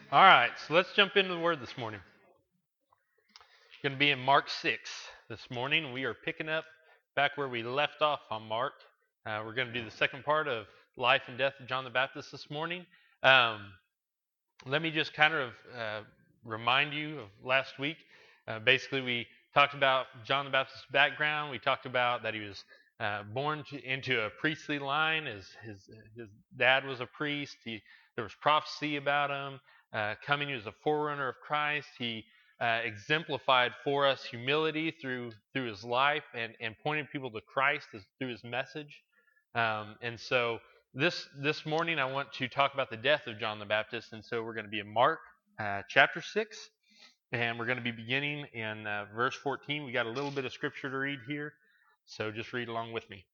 All right, so let's jump into the Word this morning. It's going to be in Mark 6 this morning. We are picking up back where we left off on Mark. We're going to do the second part of life and death of John the Baptist this morning. Um, Let me just kind of remind you of last week. Basically, we talked about John the Baptist's background. We talked about that he was born into a priestly line. His dad was a priest. There was prophecy about him. Coming as a forerunner of Christ. He exemplified for us humility through his life and pointed people to Christ through his message. And so this morning I want to talk about the death of John the Baptist, and so we're going to be in Mark chapter 6, and we're going to be beginning in verse 14. We got a little bit of scripture to read here, so just read along with me.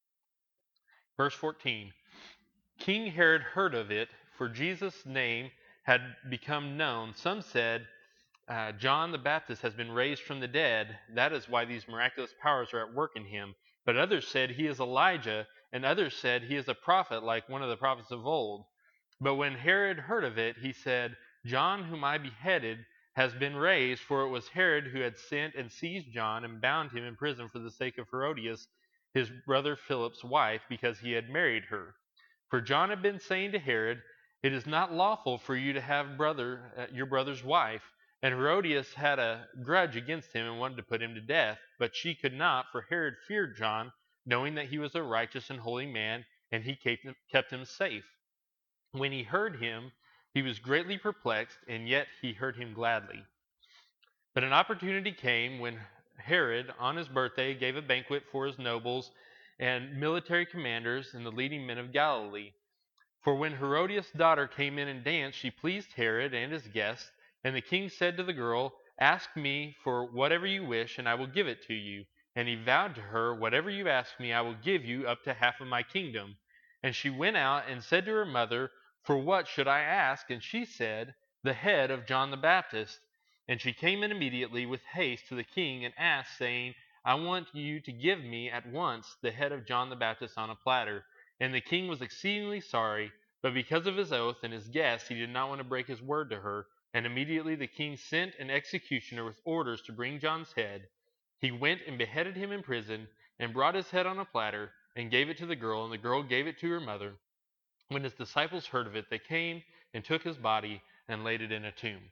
Verse 14. King Herod heard of it, for Jesus' name had become known. Some said, John the Baptist has been raised from the dead. That is why these miraculous powers are at work in him. But others said he is Elijah, and others said he is a prophet like one of the prophets of old. But when Herod heard of it, he said, John, whom I beheaded, has been raised, for it was Herod who had sent and seized John and bound him in prison for the sake of Herodias, his brother Philip's wife, because he had married her. For John had been saying to Herod, it is not lawful for you to have your brother's wife. And Herodias had a grudge against him and wanted to put him to death, but she could not, for Herod feared John, knowing that he was a righteous and holy man, and he kept him safe. When he heard him, he was greatly perplexed, and yet he heard him gladly. But an opportunity came when Herod, on his birthday, gave a banquet for his nobles and military commanders and the leading men of Galilee. For when Herodias' daughter came in and danced, she pleased Herod and his guests. And the king said to the girl, Ask me for whatever you wish, and I will give it to you. And he vowed to her, Whatever you ask me, I will give you up to half of my kingdom. And she went out and said to her mother, For what should I ask? And she said, The head of John the Baptist. And she came in immediately with haste to the king and asked, saying, I want you to give me at once the head of John the Baptist on a platter. And the king was exceedingly sorry, but because of his oath and his guest, he did not want to break his word to her. And immediately the king sent an executioner with orders to bring John's head. He went and beheaded him in prison, and brought his head on a platter, and gave it to the girl, and the girl gave it to her mother. When his disciples heard of it, they came and took his body and laid it in a tomb.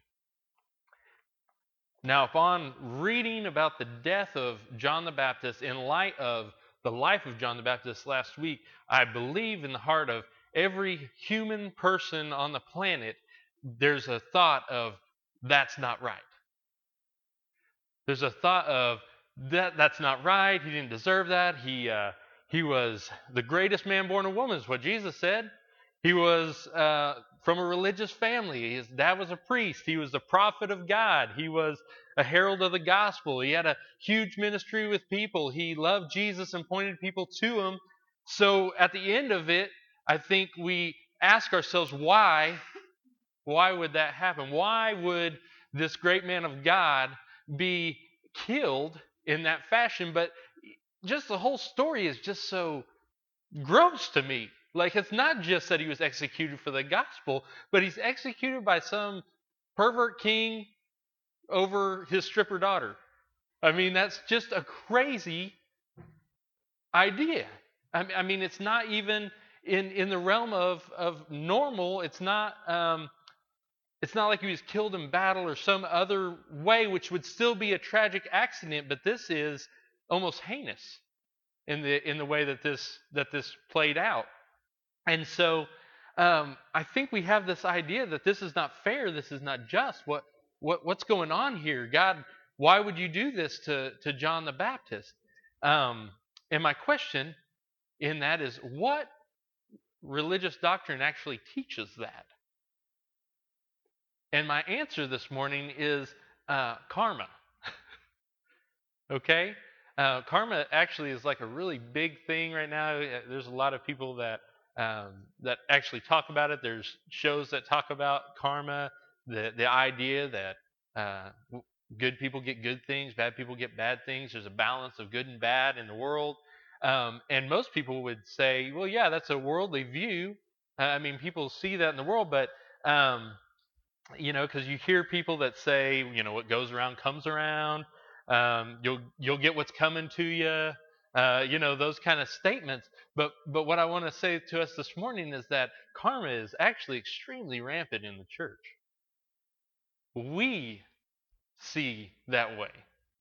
Now, upon reading about the death of John the Baptist in light of the life of John the Baptist last week, I believe in the heart of every human person on the planet, there's a thought of, that's not right. There's a thought of, that's not right. He didn't deserve that. He was the greatest man born of woman, is what Jesus said. He was from a religious family. His dad was a priest. He was a prophet of God. He was a herald of the gospel. He had a huge ministry with people. He loved Jesus and pointed people to him. So at the end of it, I think we ask ourselves, why would that happen? Why would this great man of God be killed in that fashion? But just the whole story is just so gross to me. Like, it's not just that he was executed for the gospel, but he's executed by some pervert king over his stripper daughter. I mean, that's just a crazy idea. I mean, it's not even in the realm of normal. It's not like he was killed in battle or some other way, which would still be a tragic accident. But this is almost heinous in the way that this played out. And so I think we have this idea that this is not fair. This is not just. What's going on here? God, why would you do this to John the Baptist? And my question in that is, what religious doctrine actually teaches that? And my answer this morning is karma. Okay? Karma actually is like a really big thing right now. There's a lot of people that actually talk about it. There's shows that talk about karma, the idea that good people get good things, bad people get bad things. There's a balance of good and bad in the world. And most people would say, well, yeah, that's a worldly view. I mean, people see that in the world, but because you hear people that say, what goes around comes around. You'll get what's coming to you. Those kind of statements. But what I want to say to us this morning is that karma is actually extremely rampant in the church. We see that way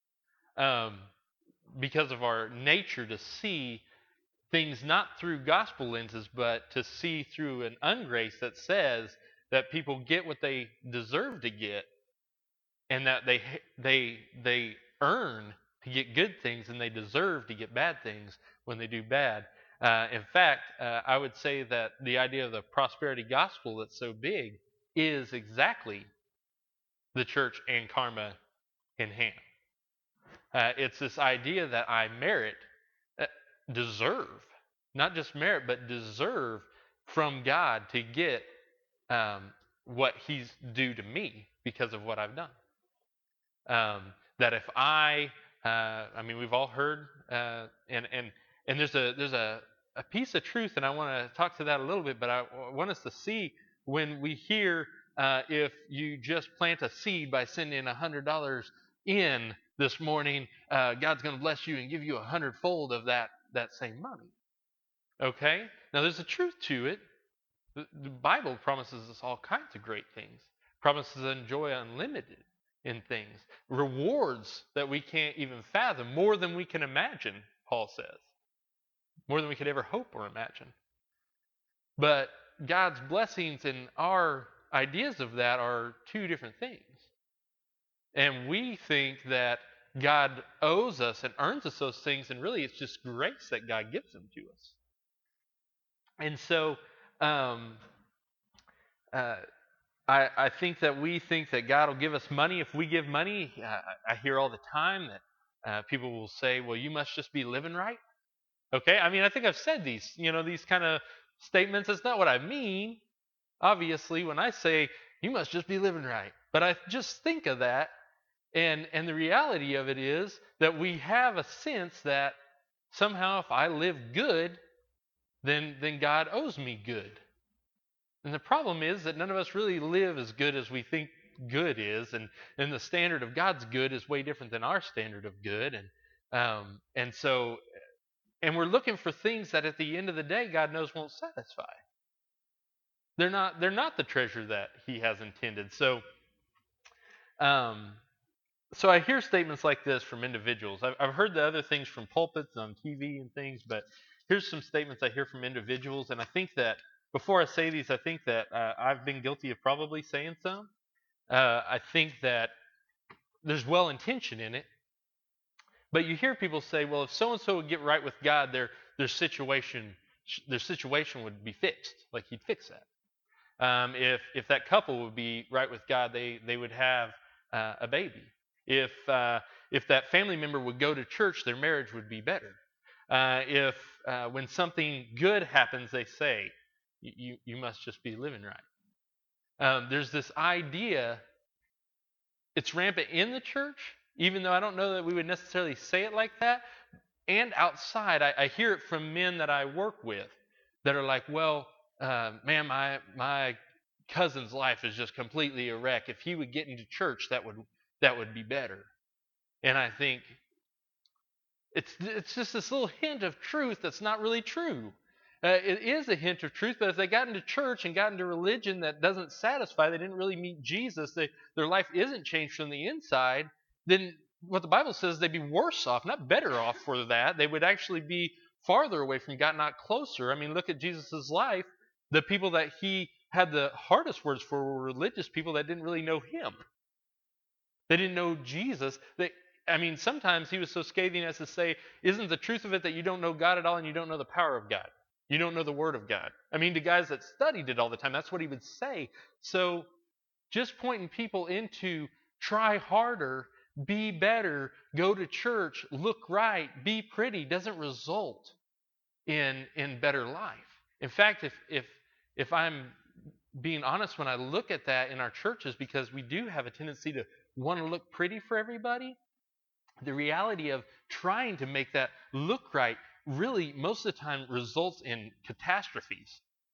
because of our nature to see things not through gospel lenses, but to see through an ungrace that says that people get what they deserve to get, and that they earn to get good things, and they deserve to get bad things when they do bad. In fact, I would say that the idea of the prosperity gospel that's so big is exactly the church and karma in hand. It's this idea that I merit, deserve, not just merit, but deserve from God to get what He's due to me because of what I've done. That if we've all heard, and there's a piece of truth, and I want to talk to that a little bit, but I want us to see when we hear if you just plant a seed by sending $100 in this morning, God's going to bless you and give you 100-fold of that same money. Okay? Now there's a truth to it. The Bible promises us all kinds of great things. Promises to enjoy unlimited in things. Rewards that we can't even fathom. More than we can imagine, Paul says. More than we could ever hope or imagine. But God's blessings and our ideas of that are two different things. And we think that God owes us and earns us those things, and really it's just grace that God gives them to us. And so I think that we think that God will give us money if we give money. I hear all the time that people will say, well, you must just be living right. Okay? I think I've said these kind of statements. That's not what I mean, obviously, when I say you must just be living right. But I just think of that, and the reality of it is that we have a sense that somehow if I live good, then God owes me good. And the problem is that none of us really live as good as we think good is, and the standard of God's good is way different than our standard of good, and so we're looking for things that at the end of the day God knows won't satisfy. They're not the treasure that He has intended. So I hear statements like this from individuals. I've heard the other things from pulpits on TV and things, but here's some statements I hear from individuals, and I think that before I say these, I think that I've been guilty of probably saying some. I think that there's well intention in it, but you hear people say, "Well, if so and so would get right with God, their situation would be fixed. Like He'd fix that. If that couple would be right with God, they would have a baby. If that family member would go to church, their marriage would be better. If when something good happens, they say, you must just be living right." There's this idea, it's rampant in the church, even though I don't know that we would necessarily say it like that, and outside. I hear it from men that I work with that are like, well, man, my cousin's life is just completely a wreck. If he would get into church, that would be better. And I think it's just this little hint of truth that's not really true. It is a hint of truth, but if they got into church and got into religion that doesn't satisfy, they didn't really meet Jesus, their life isn't changed from the inside, then what the Bible says, they'd be worse off, not better off for that. They would actually be farther away from God, not closer. Look at Jesus' life. The people that He had the hardest words for were religious people that didn't really know Him. They didn't know Jesus. Sometimes He was so scathing as to say, isn't the truth of it that you don't know God at all and you don't know the power of God? You don't know the Word of God. To guys that studied it all the time, that's what He would say. So just pointing people into try harder, be better, go to church, look right, be pretty, doesn't result in better life. In fact, if I'm being honest, when I look at that in our churches, because we do have a tendency to want to look pretty for everybody, the reality of trying to make that look right really most of the time results in catastrophes.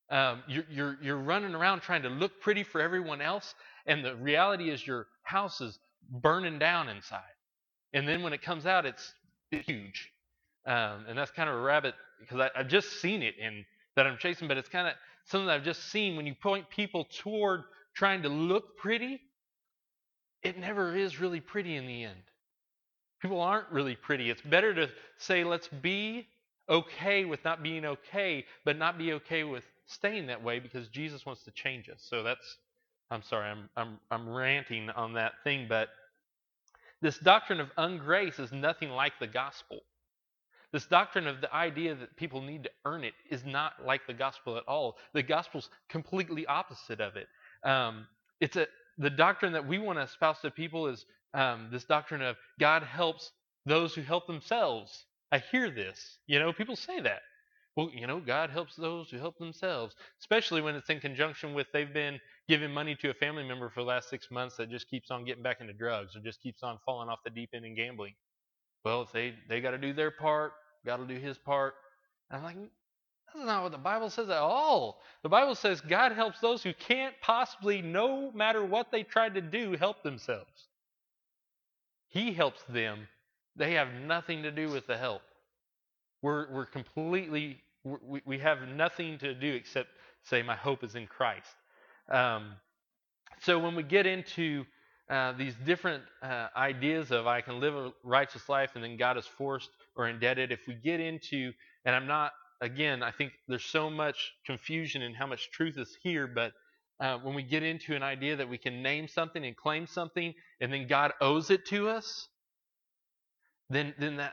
You're running around trying to look pretty for everyone else, and the reality is your house is burning down inside. And then when it comes out, it's huge. And that's kind of a rabbit because I've just seen it and that I'm chasing, but it's kind of something that I've just seen. When you point people toward trying to look pretty, it never is really pretty in the end. People aren't really pretty. It's better to say, let's be okay with not being okay, but not be okay with staying that way because Jesus wants to change us. So I'm sorry, I'm ranting on that thing, but this doctrine of ungrace is nothing like the gospel. This doctrine of the idea that people need to earn it is not like the gospel at all. The gospel's completely opposite of it. The doctrine that we want to espouse to people is this doctrine of God helps those who help themselves. I hear this. People say that. Well, God helps those who help themselves, especially when it's in conjunction with they've been giving money to a family member for the last 6 months that just keeps on getting back into drugs or just keeps on falling off the deep end in gambling. Well, if they got to do their part, God will do his part. And I'm like, that's not what the Bible says at all. The Bible says God helps those who can't possibly, no matter what they tried to do, help themselves. He helps them. They have nothing to do with the help. We're completely, we have nothing to do except say, my hope is in Christ. So when we get into these different ideas of I can live a righteous life and then God is forced or indebted, if we get into, and I think there's so much confusion in how much truth is here, but when we get into an idea that we can name something and claim something and then God owes it to us, then that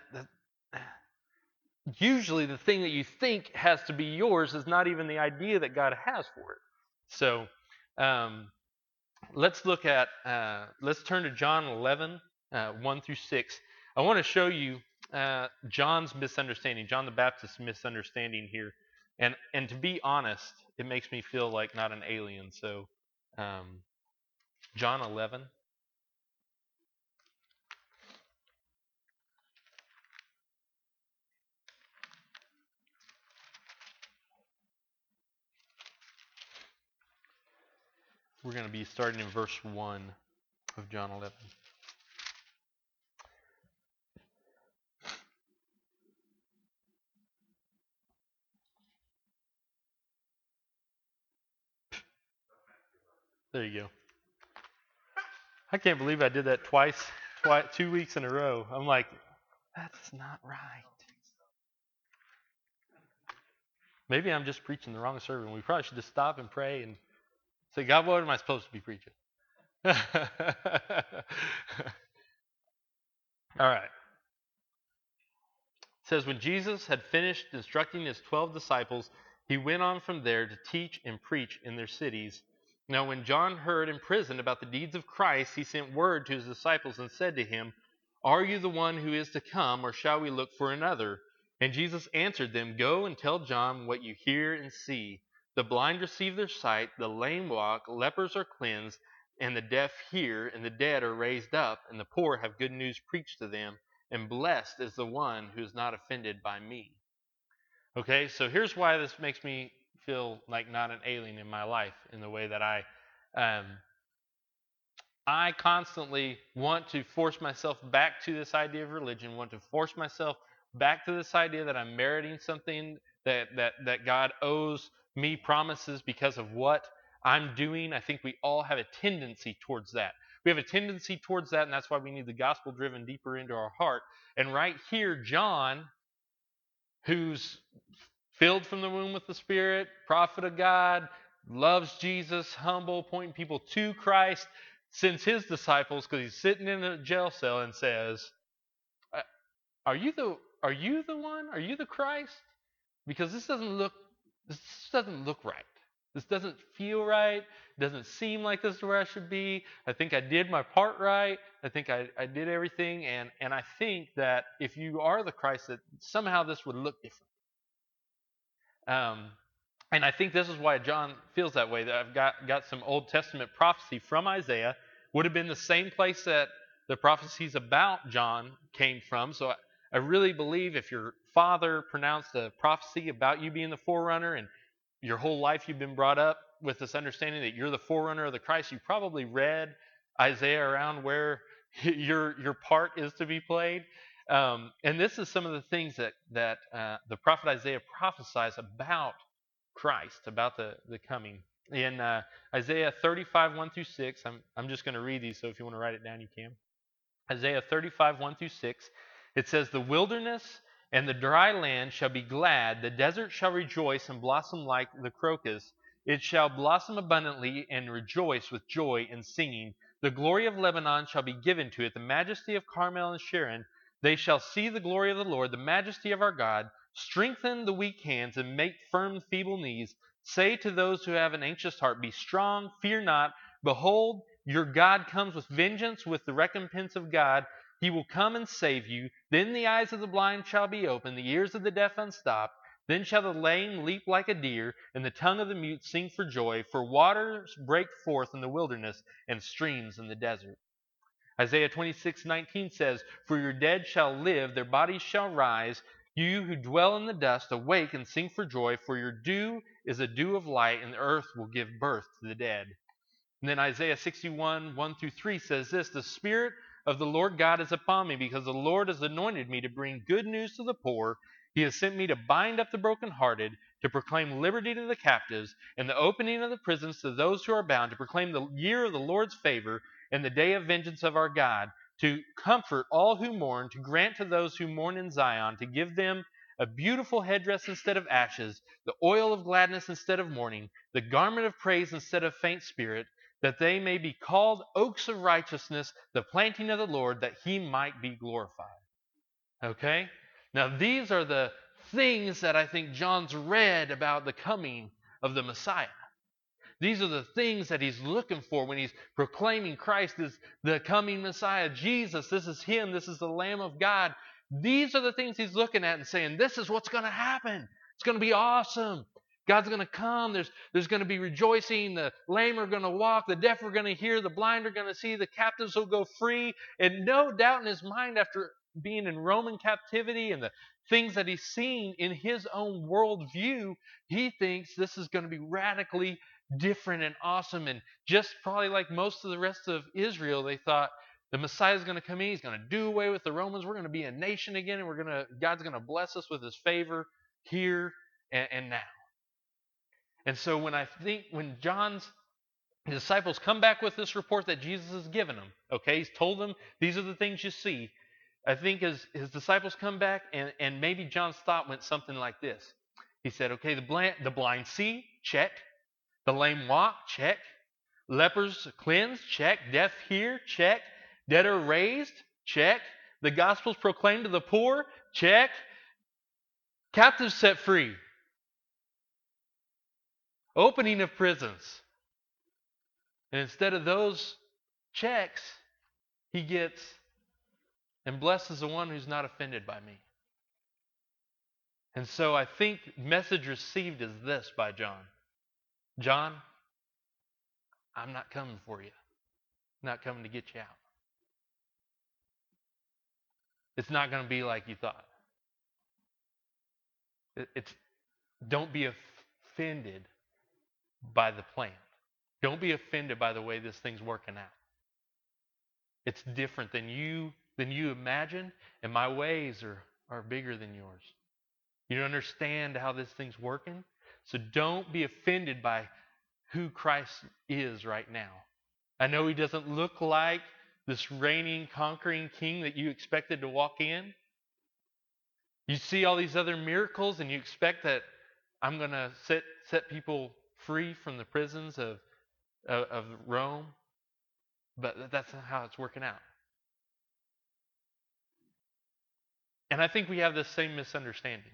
usually the thing that you think has to be yours is not even the idea that God has for it. So let's turn to John 11, 1 through 6. I want to show you John's misunderstanding, John the Baptist's misunderstanding here. And to be honest, it makes me feel like not an alien. So John 11. We're going to be starting in verse 1 of John 11. There you go. I can't believe I did that twice 2 weeks in a row. I'm like, that's not right. Maybe I'm just preaching the wrong sermon. We probably should just stop and pray and say, God, what am I supposed to be preaching? All right. It says, when Jesus had finished instructing his 12 disciples, he went on from there to teach and preach in their cities. Now, when John heard in prison about the deeds of Christ, he sent word to his disciples and said to him, are you the one who is to come, or shall we look for another? And Jesus answered them, go and tell John what you hear and see. The blind receive their sight, the lame walk, lepers are cleansed, and the deaf hear, and the dead are raised up, and the poor have good news preached to them, and blessed is the one who is not offended by me. Okay, so here's why this makes me feel like not an alien in my life in the way that I constantly want to force myself back to this idea of religion, want to force myself back to this idea that I'm meriting something, that God owes me promises because of what I'm doing. I think we all have a tendency towards that. We have a tendency towards that, and that's why we need the gospel driven deeper into our heart. And right here, John, who's filled from the womb with the Spirit, prophet of God, loves Jesus, humble, pointing people to Christ, sends his disciples because he's sitting in a jail cell and says, are you the one? Are you the Christ? Because this doesn't look right. This doesn't feel right. It doesn't seem like this is where I should be. I think I did my part right. I think I did everything. And I think that if you are the Christ, that somehow this would look different. And I think this is why John feels that way. That I've got some Old Testament prophecy from Isaiah. Would have been the same place that the prophecies about John came from. So I really believe if your father pronounced a prophecy about you being the forerunner, and your whole life you've been brought up with this understanding that you're the forerunner of the Christ. You probably read Isaiah around where your part is to be played. And this is some of the things that the prophet Isaiah prophesies about Christ, about the coming. In Isaiah 35, 1 through 6, I'm just going to read these, so if you want to write it down, you can. Isaiah 35, 1 through 6, it says, "The wilderness and the dry land shall be glad. The desert shall rejoice and blossom like the crocus. It shall blossom abundantly and rejoice with joy and singing. The glory of Lebanon shall be given to it, the majesty of Carmel and Sharon. They shall see the glory of the Lord, the majesty of our God. Strengthen the weak hands and make firm feeble knees. Say to those who have an anxious heart, be strong, fear not. Behold, your God comes with vengeance, with the recompense of God. He will come and save you. Then the eyes of the blind shall be opened, the ears of the deaf unstopped. Then shall the lame leap like a deer, and the tongue of the mute sing for joy. For waters break forth in the wilderness, and streams in the desert." Isaiah 26:19 says, "For your dead shall live, their bodies shall rise. You who dwell in the dust, awake and sing for joy, for your dew is a dew of light, and the earth will give birth to the dead." And then Isaiah 61, 1 through 3 says this, "The Spirit of the Lord God is upon me, because the Lord has anointed me to bring good news to the poor. He has sent me to bind up the brokenhearted, to proclaim liberty to the captives, and the opening of the prisons to those who are bound, to proclaim the year of the Lord's favor and the day of vengeance of our God, to comfort all who mourn, to grant to those who mourn in Zion, to give them a beautiful headdress instead of ashes, the oil of gladness instead of mourning, the garment of praise instead of faint spirit, that they may be called oaks of righteousness, the planting of the Lord, that he might be glorified." Okay? Now, these are the things that I think John's read about the coming of the Messiah. These are the things that he's looking for when he's proclaiming Christ as the coming Messiah. Jesus, this is him. This is the Lamb of God. These are the things he's looking at and saying, this is what's going to happen. It's going to be awesome. God's going to come. There's going to be rejoicing. The lame are going to walk. The deaf are going to hear. The blind are going to see. The captives will go free. And no doubt in his mind, after being in Roman captivity and the things that he's seen in his own worldview, he thinks this is going to be radically different and awesome. And just probably like most of the rest of Israel, they thought the Messiah is going to come in. He's going to do away with the Romans. We're going to be a nation again, and God's going to bless us with his favor here and now. And so when John's disciples come back with this report that Jesus has given them, okay, he's told them these are the things you see. I think as his disciples come back, and maybe John's thought went something like this. He said, okay, the blind see, check. The lame walk, check. Lepers cleansed, check. Deaf hear, check. Dead are raised, check. The gospel's proclaimed to the poor, check. Captives set free. Opening of prisons. And instead of those checks, he gets, and blesses the one who's not offended by me. And so I think message received is this by John. John, I'm not coming for you. I'm not coming to get you out. It's not going to be like you thought. Don't be offended by the plan. Don't be offended by the way this thing's working out. It's different than you imagine, and my ways are bigger than yours. You don't understand how this thing's working, so don't be offended by who Christ is right now. I know he doesn't look like this reigning, conquering king that you expected to walk in. You see all these other miracles, and you expect that I'm going to set people free from the prisons of Rome, but that's not how it's working out. And I think we have this same misunderstanding.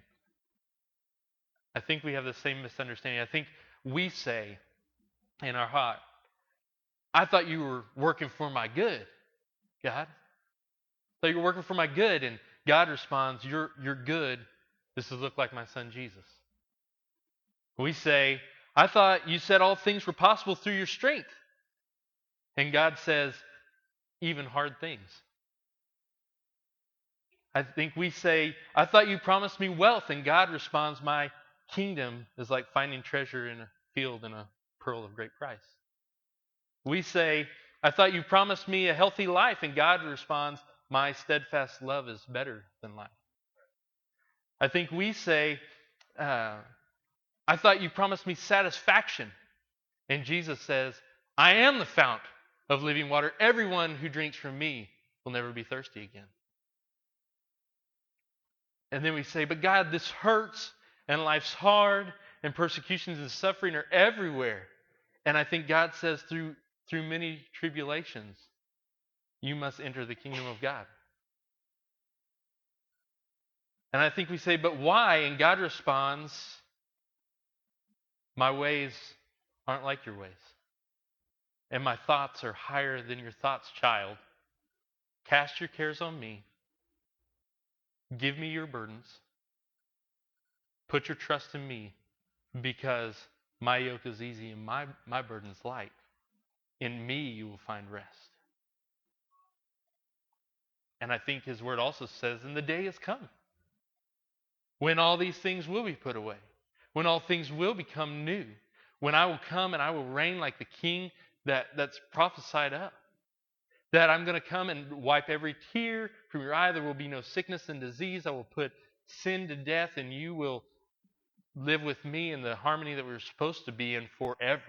I think we say in our heart, I thought you were working for my good, God. I thought you were working for my good. And God responds, you're good. This will look like my son Jesus. We say, I thought you said all things were possible through your strength. And God says, even hard things. I think we say, I thought you promised me wealth. And God responds, my kingdom is like finding treasure in a field and a pearl of great price. We say, I thought you promised me a healthy life, and God responds, my steadfast love is better than life. I think we say, I thought you promised me satisfaction, and Jesus says, I am the fount of living water. Everyone who drinks from me will never be thirsty again. And then we say, but God, this hurts, and life's hard, and persecutions and suffering are everywhere. And I think God says through many tribulations, you must enter the kingdom of God. And I think we say, but why? And God responds, my ways aren't like your ways. And my thoughts are higher than your thoughts, child. Cast your cares on me. Give me your burdens. Put your trust in me, because my yoke is easy and my burden is light. In me you will find rest. And I think his word also says, and the day has come when all these things will be put away, when all things will become new, when I will come and I will reign like the king that's prophesied up. That I'm going to come and wipe every tear from your eye. There will be no sickness and disease. I will put sin to death, and you will live with me in the harmony that we're supposed to be in forever.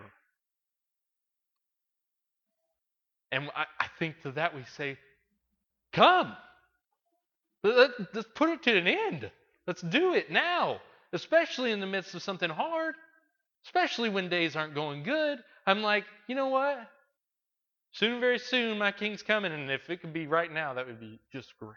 And I think to that we say, come. Let's put it to an end. Let's do it now, especially in the midst of something hard, especially when days aren't going good. I'm like, you know what? Soon, very soon, my king's coming, and if it could be right now, that would be just great.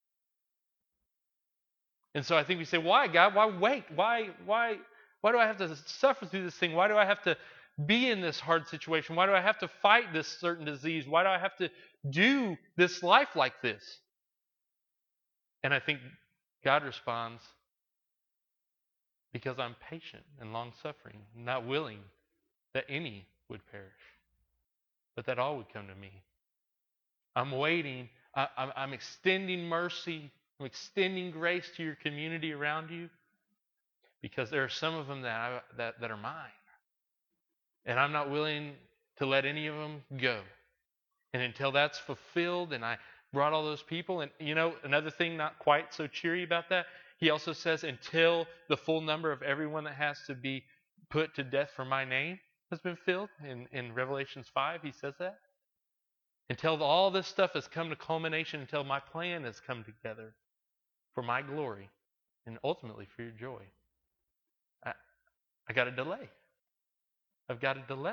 And so I think we say, why, God? Why wait? Why do I have to suffer through this thing? Why do I have to be in this hard situation? Why do I have to fight this certain disease? Why do I have to do this life like this? And I think God responds, because I'm patient and long-suffering, not willing that any would perish, but that all would come to me. I'm waiting. I'm extending mercy. I'm extending grace to your community around you, because there are some of them that are mine. And I'm not willing to let any of them go. And until that's fulfilled, and I brought all those people, and another thing not quite so cheery about that, he also says, until the full number of everyone that has to be put to death for my name has been filled. In Revelations 5, he says that. Until all this stuff has come to culmination, until my plan has come together for my glory and ultimately for your joy. I got to delay. I've got to delay.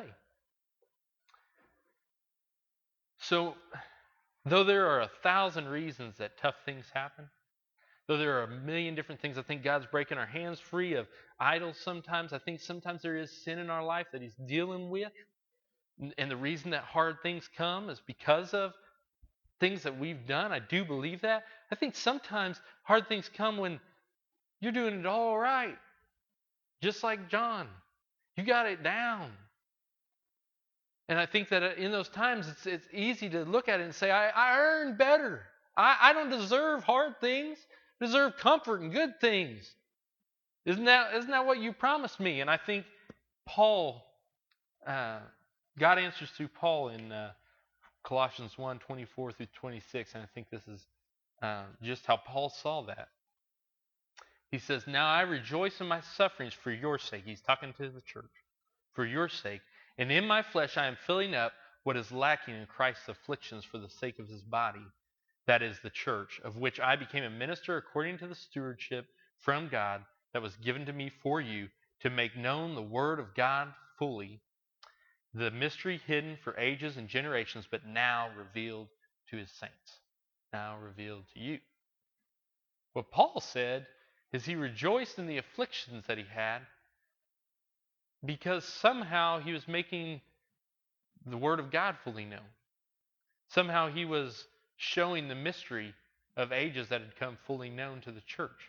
So, though there are 1,000 reasons that tough things happen, though there are a million different things, I think God's breaking our hands free of idols sometimes. I think sometimes there is sin in our life that He's dealing with. And the reason that hard things come is because of things that we've done. I do believe that. I think sometimes hard things come when you're doing it all right. Just like John. You got it down. And I think that in those times, it's easy to look at it and say, I earned better. I don't deserve hard things. I deserve comfort and good things. Isn't that what you promised me? And I think Paul, God answers through Paul in Colossians 1:24 through 26. And I think this is just how Paul saw that. He says, now I rejoice in my sufferings for your sake. He's talking to the church. For your sake. And in my flesh I am filling up what is lacking in Christ's afflictions for the sake of his body, that is the church, of which I became a minister according to the stewardship from God that was given to me for you, to make known the word of God fully, the mystery hidden for ages and generations, but now revealed to his saints. Now revealed to you. What Paul said is he rejoiced in the afflictions that he had, because somehow he was making the Word of God fully known. Somehow he was showing the mystery of ages that had come fully known to the church.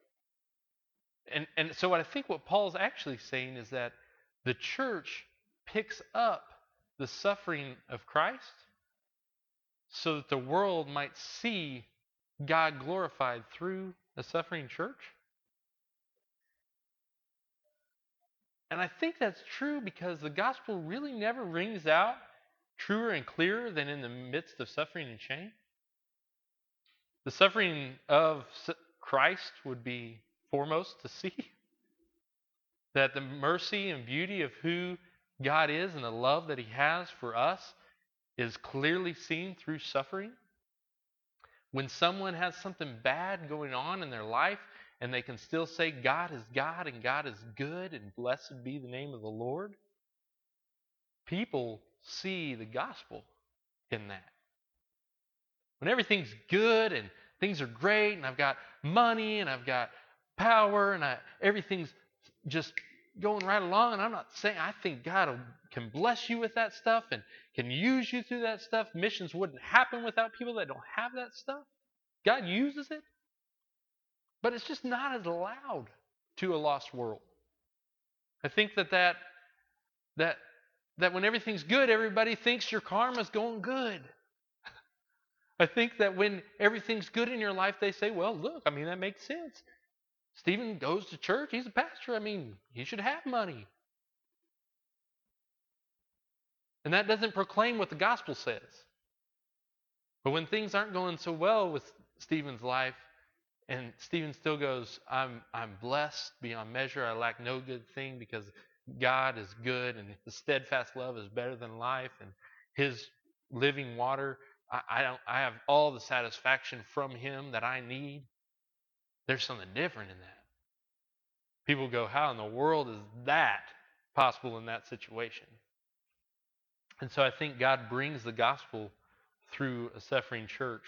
And so I think what Paul's actually saying is that the church picks up the suffering of Christ so that the world might see God glorified through a suffering church. And I think that's true because the gospel really never rings out truer and clearer than in the midst of suffering and shame. The suffering of Christ would be foremost to see. That the mercy and beauty of who God is and the love that He has for us is clearly seen through suffering. When someone has something bad going on in their life and they can still say God is God and God is good and blessed be the name of the Lord, people see the gospel in that. When everything's good and things are great and I've got money and I've got power and everything's just going right along, and I'm not saying I think God can bless you with that stuff and can use you through that stuff. Missions wouldn't happen without people that don't have that stuff. God uses it, but it's just not as loud to a lost world. I think that when everything's good, everybody thinks your karma's going good. I think that when everything's good in your life, they say, well, look, I mean, that makes sense. Stephen goes to church. He's a pastor. I mean, he should have money. And that doesn't proclaim what the gospel says. But when things aren't going so well with Stephen's life, and Stephen still goes, I'm blessed beyond measure. I lack no good thing because God is good and His steadfast love is better than life, and His living water, I have all the satisfaction from Him that I need. There's something different in that. People go, how in the world is that possible in that situation? And so I think God brings the gospel through a suffering church.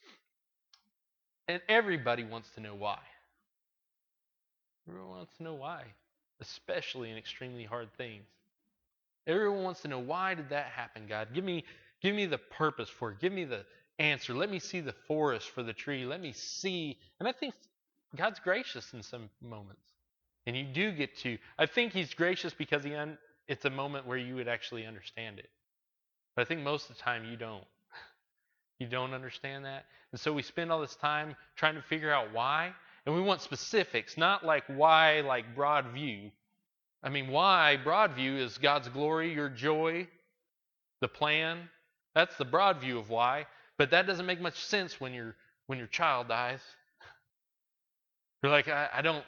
And everybody wants to know why. Everyone wants to know why, especially in extremely hard things. Everyone wants to know, why did that happen, God? Give me the purpose for it. Give me the answer. Let me see the forest for the tree. Let me see. And I think God's gracious in some moments. And you do get to, I think He's gracious because it's a moment where you would actually understand it. But I think most of the time you don't. You don't understand that. And so we spend all this time trying to figure out why. And we want specifics, not like why, like broad view. I mean, why, broad view, is God's glory, your joy, the plan. That's the broad view of why. But that doesn't make much sense when your child dies. You're like, I don't.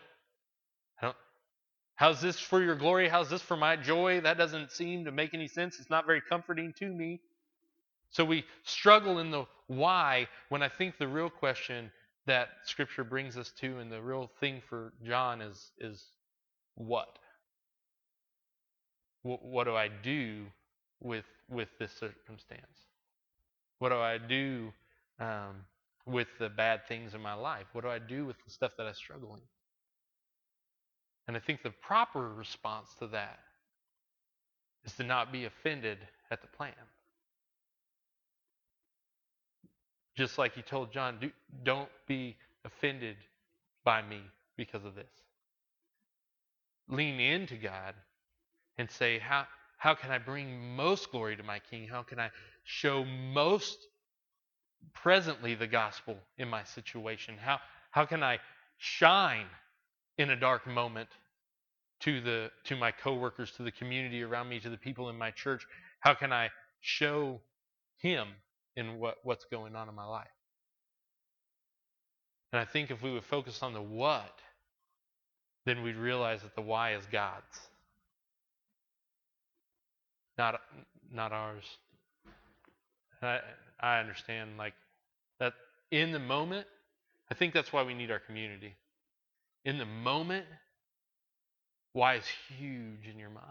How's this for your glory? How's this for my joy? That doesn't seem to make any sense. It's not very comforting to me. So we struggle in the why, when I think the real question that Scripture brings us to, and the real thing for John is what? What do I do with this circumstance? What do I do with the bad things in my life? What do I do with the stuff that I struggle in? And I think the proper response to that is to not be offended at the plan. Just like He told John, don't be offended by me because of this. Lean into God and say, how can I bring most glory to my King? How can I show most presently the gospel in my situation? How can I shine in a dark moment to my coworkers, to the community around me, to the people in my church? How can I show Him in what's going on in my life? And I think if we would focus on the what, then we'd realize that the why is God's, not ours. I understand like that in the moment. I think that's why we need our community. In the moment, why is huge in your mind.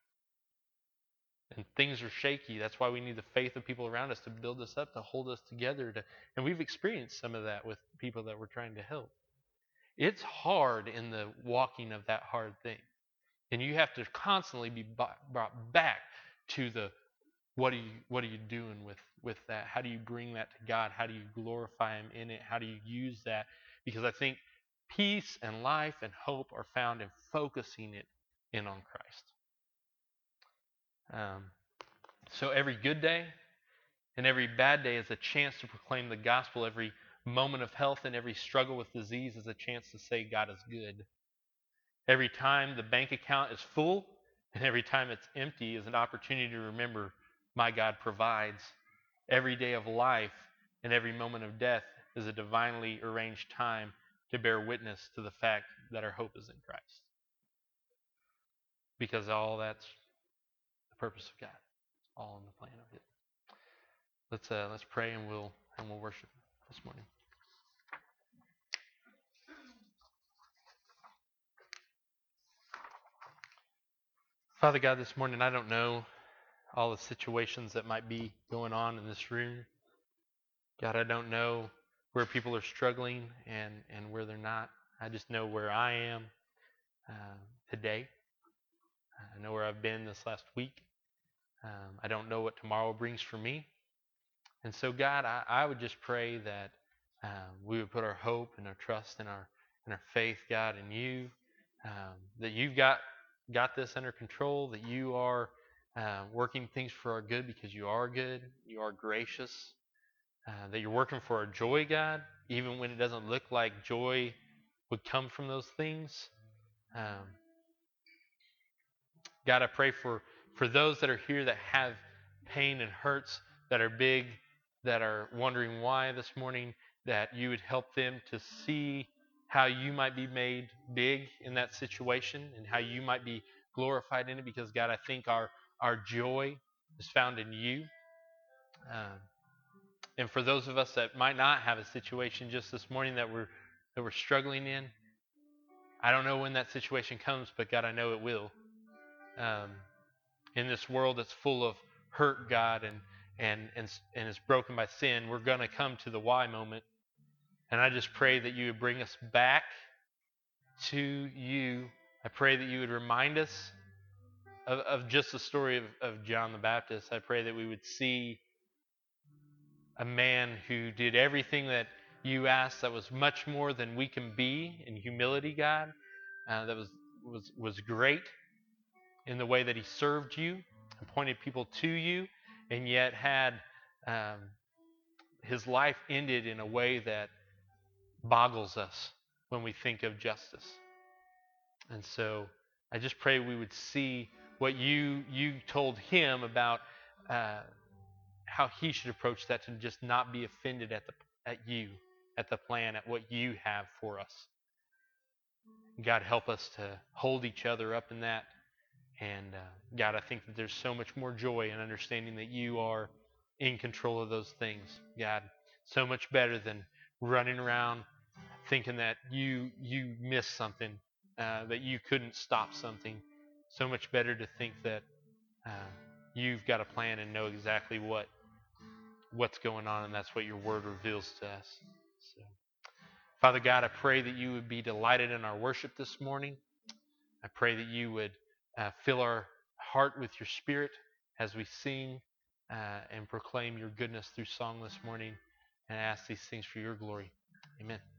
And things are shaky. That's why we need the faith of people around us to build us up, to hold us together. And we've experienced some of that with people that we're trying to help. It's hard in the walking of that hard thing. And you have to constantly be brought back to the what are you doing with that? How do you bring that to God? How do you glorify Him in it? How do you use that? Because I think peace and life and hope are found in focusing it in on Christ. So every good day and every bad day is a chance to proclaim the gospel. Every moment of health and every struggle with disease is a chance to say God is good. Every time the bank account is full And every time it's empty is an opportunity to remember my God provides. Every day of life and every moment of death is a divinely arranged time to bear witness to the fact that our hope is in Christ. Because all that's the purpose of God. All in the plan of it. Let's pray and we'll worship this morning. Father God, this morning I don't know all the situations that might be going on in this room. God, I don't know where people are struggling and where they're not. I just know where I am today. I know where I've been this last week. I don't know what tomorrow brings for me. And so, God, I would just pray that we would put our hope and our trust and our faith, God, in you. That you've got this under control. That you are working things for our good because you are good. You are gracious. That you're working for our joy, God, even when it doesn't look like joy would come from those things. God, I pray for those that are here that have pain and hurts that are big, that are wondering why this morning, that you would help them to see how you might be made big in that situation and how you might be glorified in it, because God, I think our joy is found in you. And for those of us that might not have a situation just this morning that we're struggling in, I don't know when that situation comes, but God, I know it will. In this world that's full of hurt, God, and is broken by sin, we're going to come to the why moment. And I just pray that you would bring us back to you. I pray that you would remind us of just the story of John the Baptist. I pray that we would see a man who did everything that you asked, that was much more than we can be in humility, God, that was great in the way that he served you and pointed people to you, and yet had his life ended in a way that boggles us when we think of justice. And so I just pray we would see what you told him about how he should approach that, to just not be offended at you, at the plan, at what you have for us. God, help us to hold each other up in that. And God, I think that there's so much more joy in understanding that you are in control of those things. God, so much better than running around thinking that you missed something, that you couldn't stop something. So much better to think that you've got a plan and know exactly what's going on, and that's what your word reveals to us. So, Father God, I pray that you would be delighted in our worship this morning. I pray that you would fill our heart with your spirit as we sing and proclaim your goodness through song this morning, and I ask these things for your glory. Amen.